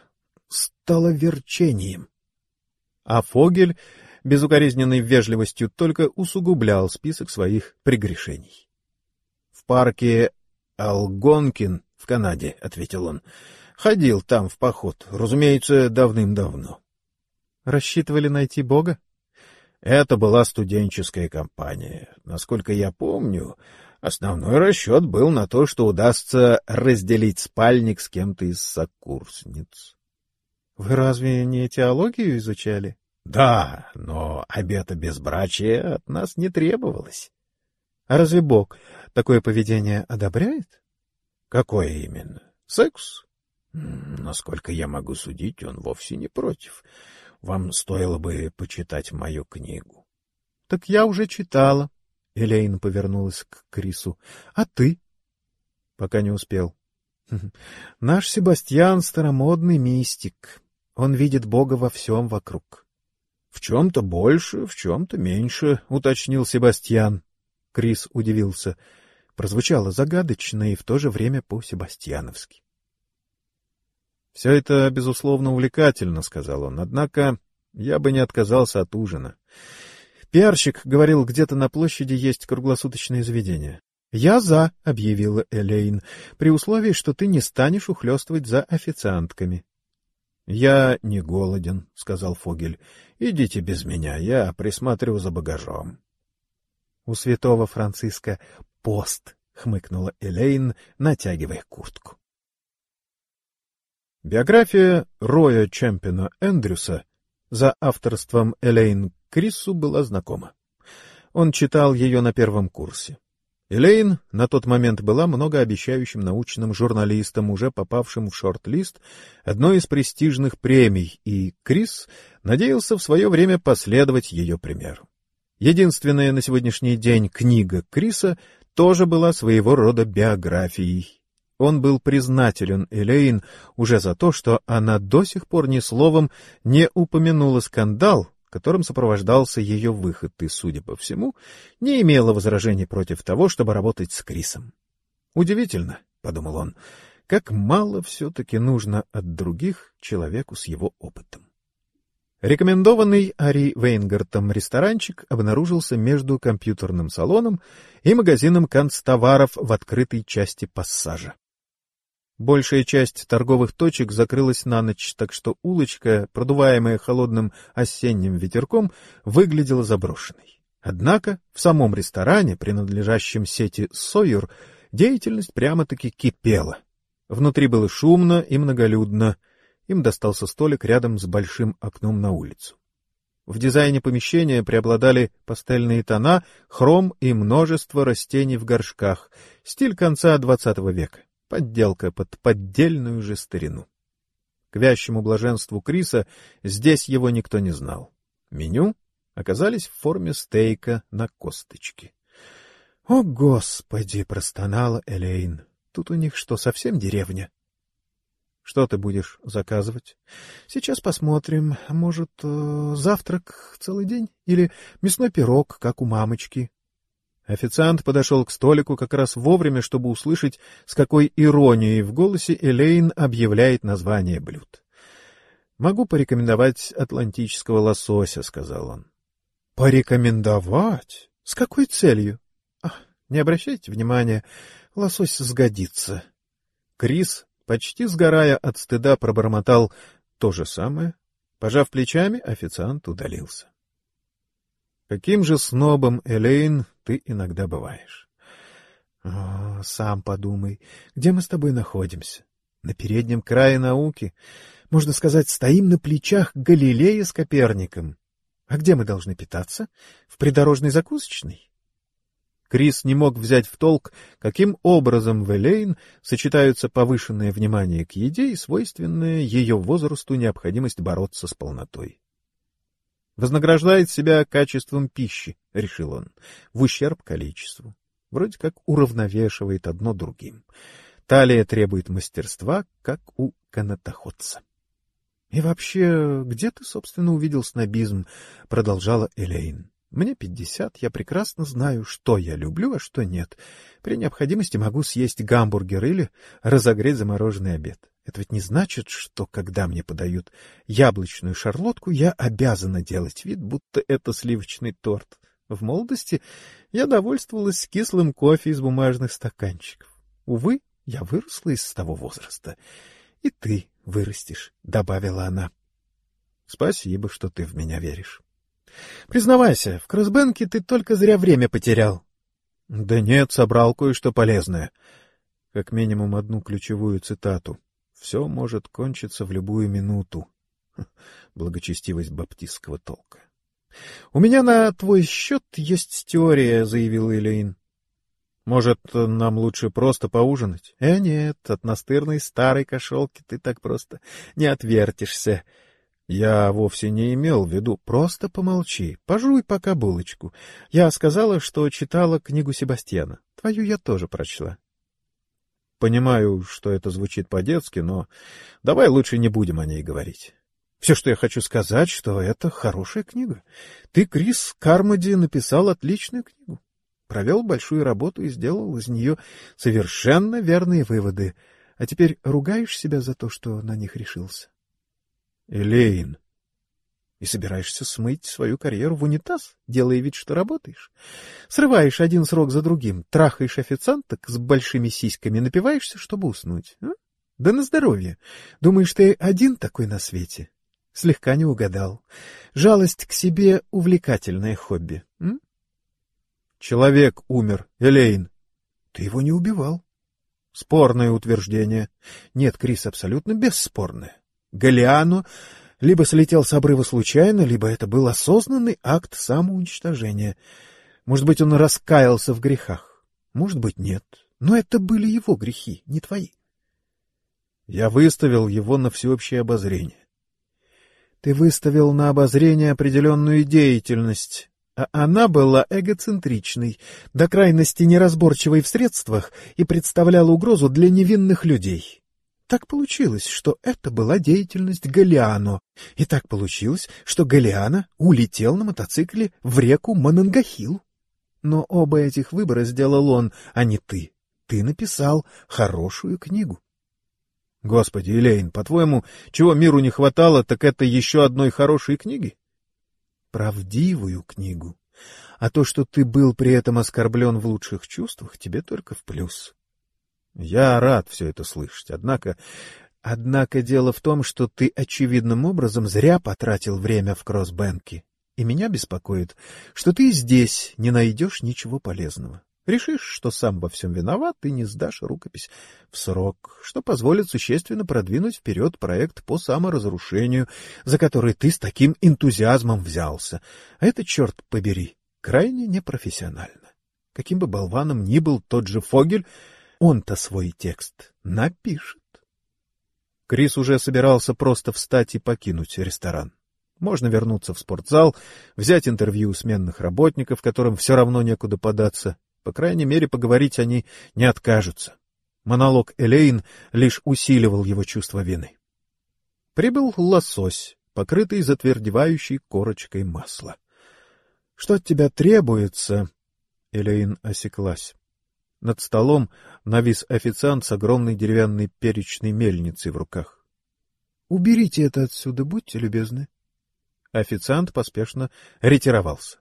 столоверчением». А Фогель безукоризненной вежливостью только усугублял список своих прегрешений. — В парке Алгонкин в Канаде, — ответил он. — Ходил там в поход, разумеется, давным-давно. — Рассчитывали найти Бога? — Это была студенческая компания. Насколько я помню, основной расчет был на то, что удастся разделить спальник с кем-то из сокурсниц. — Вы разве не теологию изучали? — Да, но обета безбрачия от нас не требовалось. — А разве Бог такое поведение одобряет? — Какое именно? Секс? Насколько я могу судить, он вовсе не против. Вам стоило бы почитать мою книгу. — Так я уже читала. Элейн повернулась к Крису. — А ты? — Пока не успел. — Наш Себастьян — старомодный мистик. Он видит Бога во всем вокруг. — В чем-то больше, в чем-то меньше, — уточнил Себастьян. Крис удивился. Прозвучало загадочно и в то же время по-себастьяновски. — Все это, безусловно, увлекательно, — сказал он, — однако я бы не отказался от ужина. Пиарщик говорил, где-то на площади есть круглосуточное заведение. — Я за, — объявила Элейн, — при условии, что ты не станешь ухлёстывать за официантками. — Я не голоден, — сказал Фогель. — Идите без меня, я присматриваю за багажом. — У святого Франциска пост, — хмыкнула Элейн, натягивая куртку. Биография Роя Чемпиона Эндрюса за авторством Элейн Крису была знакома. Он читал ее на первом курсе. Элейн на тот момент была многообещающим научным журналистом, уже попавшим в шорт-лист одной из престижных премий, и Крис надеялся в свое время последовать ее примеру. Единственная на сегодняшний день книга Криса тоже была своего рода биографией. Он был признателен Элейн уже за то, что она до сих пор ни словом не упомянула скандал, которым сопровождался ее выход, и, судя по всему, не имела возражений против того, чтобы работать с Крисом. «Удивительно», — подумал он, — «как мало все-таки нужно от других человеку с его опытом». Рекомендованный Ари Вейнгартом ресторанчик обнаружился между компьютерным салоном и магазином канцтоваров в открытой части пассажа. Большая часть торговых точек закрылась на ночь, так что улочка, продуваемая холодным осенним ветерком, выглядела заброшенной. Однако в самом ресторане, принадлежащем сети «Сойер», деятельность прямо-таки кипела. Внутри было шумно и многолюдно. Им достался столик рядом с большим окном на улицу. В дизайне помещения преобладали пастельные тона, хром и множество растений в горшках, стиль конца XX века. Подделка под поддельную же старину. К вящему блаженству Криса здесь его никто не знал. Меню оказались в форме стейка на косточке. — О, Господи! — простонала Элейн. — Тут у них что, совсем деревня? — Что ты будешь заказывать? — Сейчас посмотрим. Может, завтрак целый день? Или мясной пирог, как у мамочки? Официант подошел к столику как раз вовремя, чтобы услышать, с какой иронией в голосе Элейн объявляет название блюд. — Могу порекомендовать атлантического лосося, — сказал он. — Порекомендовать? С какой целью? Не обращайте внимания, лосось сгодится. Крис, почти сгорая от стыда, пробормотал то же самое. Пожав плечами, официант удалился. Каким же снобом, Элейн, ты иногда бываешь. Сам подумай, где мы с тобой находимся? На переднем крае науки. Можно сказать, стоим на плечах Галилея с Коперником. А где мы должны питаться? В придорожной закусочной? Крис не мог взять в толк, каким образом в Элейн сочетаются повышенное внимание к еде и свойственная ее возрасту необходимость бороться с полнотой. Вознаграждает себя качеством пищи, — решил он, — в ущерб количеству. Вроде как уравновешивает одно другим. Талия требует мастерства, как у канатоходца. — И вообще, где ты, собственно, увидел снобизм? — продолжала Элейн. Мне 50, я прекрасно знаю, что я люблю, а что нет. При необходимости могу съесть гамбургер или разогреть замороженный обед. Это ведь не значит, что, когда мне подают яблочную шарлотку, я обязана делать вид, будто это сливочный торт. В молодости я довольствовалась кислым кофе из бумажных стаканчиков. Увы, я выросла из того возраста. И ты вырастешь, — добавила она. Спасибо, что ты в меня веришь. Признавайся, в Кроссбенке ты только зря время потерял. Да нет, собрал кое-что полезное. Как минимум одну ключевую цитату. Все может кончиться в любую минуту. Благочестивость баптистского толка. — У меня на твой счет есть теория, — заявил Элейн. — Может, нам лучше просто поужинать? — Нет, от настырной старой кошелки ты так просто не отвертишься. Я вовсе не имел в виду. Просто помолчи, пожуй пока булочку. Я сказала, что читала книгу Себастьяна. Твою я тоже прочла. Понимаю, что это звучит по-детски, но давай лучше не будем о ней говорить. Все, что я хочу сказать, что это хорошая книга. Ты, Крис Кармоди, написал отличную книгу. Провел большую работу и сделал из нее совершенно верные выводы. А теперь ругаешь себя за то, что на них решился? Элейн, и собираешься смыть свою карьеру в унитаз, делая вид, что работаешь? Срываешь один срок за другим, трахаешь официанток с большими сиськами, напиваешься, чтобы уснуть. А? Да на здоровье. Думаешь, ты один такой на свете? Слегка не угадал. Жалость к себе — увлекательное хобби. Человек умер, Элейн. Ты его не убивал. Спорное утверждение. Нет, Крис, абсолютно бесспорное. Галлиано либо слетел с обрыва случайно, либо это был осознанный акт самоуничтожения. Может быть, он раскаялся в грехах. Может быть, нет. Но это были его грехи, не твои. Я выставил его на всеобщее обозрение. Ты выставил на обозрение определенную деятельность, а она была эгоцентричной, до крайности неразборчивой в средствах и представляла угрозу для невинных людей. Так получилось, что это была деятельность Галлиано, и так получилось, что Галлиано улетел на мотоцикле в реку Монангахилл. Но оба этих выбора сделал он, а не ты. Ты написал хорошую книгу. Господи, Элейн, по-твоему, чего миру не хватало, так это еще одной хорошей книги? Правдивую книгу. А то, что ты был при этом оскорблен в лучших чувствах, тебе только в плюс. Я рад все это слышать, однако дело в том, что ты очевидным образом зря потратил время в Кроссбенке, и меня беспокоит, что ты здесь не найдешь ничего полезного. Решишь, что сам во всем виноват, и не сдашь рукопись в срок, что позволит существенно продвинуть вперед проект по саморазрушению, за который ты с таким энтузиазмом взялся. А это, черт побери, крайне непрофессионально. Каким бы болваном ни был тот же Фогель, он-то свой текст напишет. Крис уже собирался просто встать и покинуть ресторан. Можно вернуться в спортзал, взять интервью у сменных работников, которым все равно некуда податься. По крайней мере, поговорить они не откажутся. Монолог Элейн лишь усиливал его чувство вины. Прибыл лосось, покрытый затвердевающей корочкой масла. — Что от тебя требуется? Элейн осеклась. Над столом навис официант с огромной деревянной перечной мельницей в руках. — Уберите это отсюда, будьте любезны. Официант поспешно ретировался.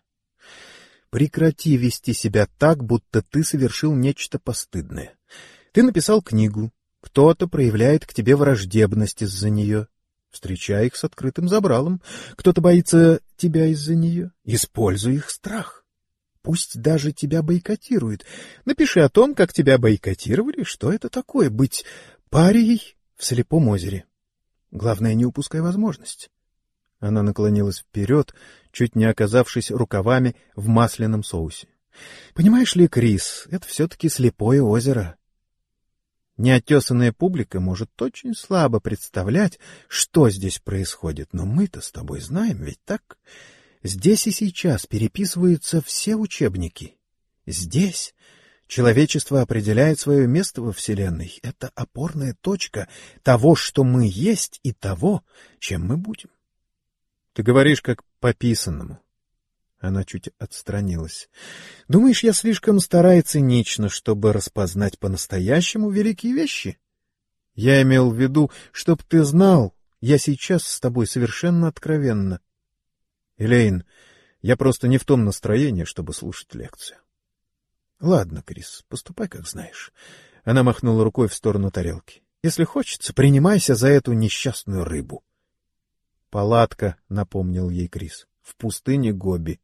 — Прекрати вести себя так, будто ты совершил нечто постыдное. Ты написал книгу, кто-то проявляет к тебе враждебность из-за нее. Встречай их с открытым забралом. Кто-то боится тебя из-за нее. Используй их страх. Пусть даже тебя бойкотируют. Напиши о том, как тебя бойкотировали, что это такое — быть парией в слепом озере. Главное, не упускай возможность. Она наклонилась вперед, чуть не оказавшись рукавами в масляном соусе. — Понимаешь ли, Крис, это все-таки слепое озеро. Неотесанная публика может очень слабо представлять, что здесь происходит, но мы-то с тобой знаем, ведь так? Здесь и сейчас переписываются все учебники. Здесь человечество определяет свое место во Вселенной. Это опорная точка того, что мы есть, и того, чем мы будем. Ты говоришь, как по писанному. Она чуть отстранилась. Думаешь, я слишком стара и цинична, чтобы распознать по-настоящему великие вещи? Я имел в виду, чтоб ты знал, я сейчас с тобой совершенно откровенна. Элейн, я просто не в том настроении, чтобы слушать лекцию. Ладно, Крис, поступай, как знаешь. Она махнула рукой в сторону тарелки. Если хочется, принимайся за эту несчастную рыбу. Палатка, напомнил ей Крис, в пустыне Гоби.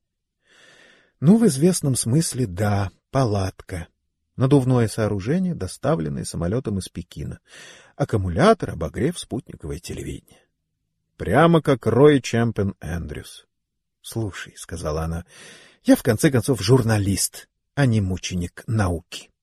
Ну, в известном смысле, да, палатка. Надувное сооружение, доставленное самолетом из Пекина. Аккумулятор, обогрев, спутниковое телевидение. Прямо как Рой Чемпион Эндрюс. — Слушай, — сказала она, — я в конце концов журналист, а не мученик науки.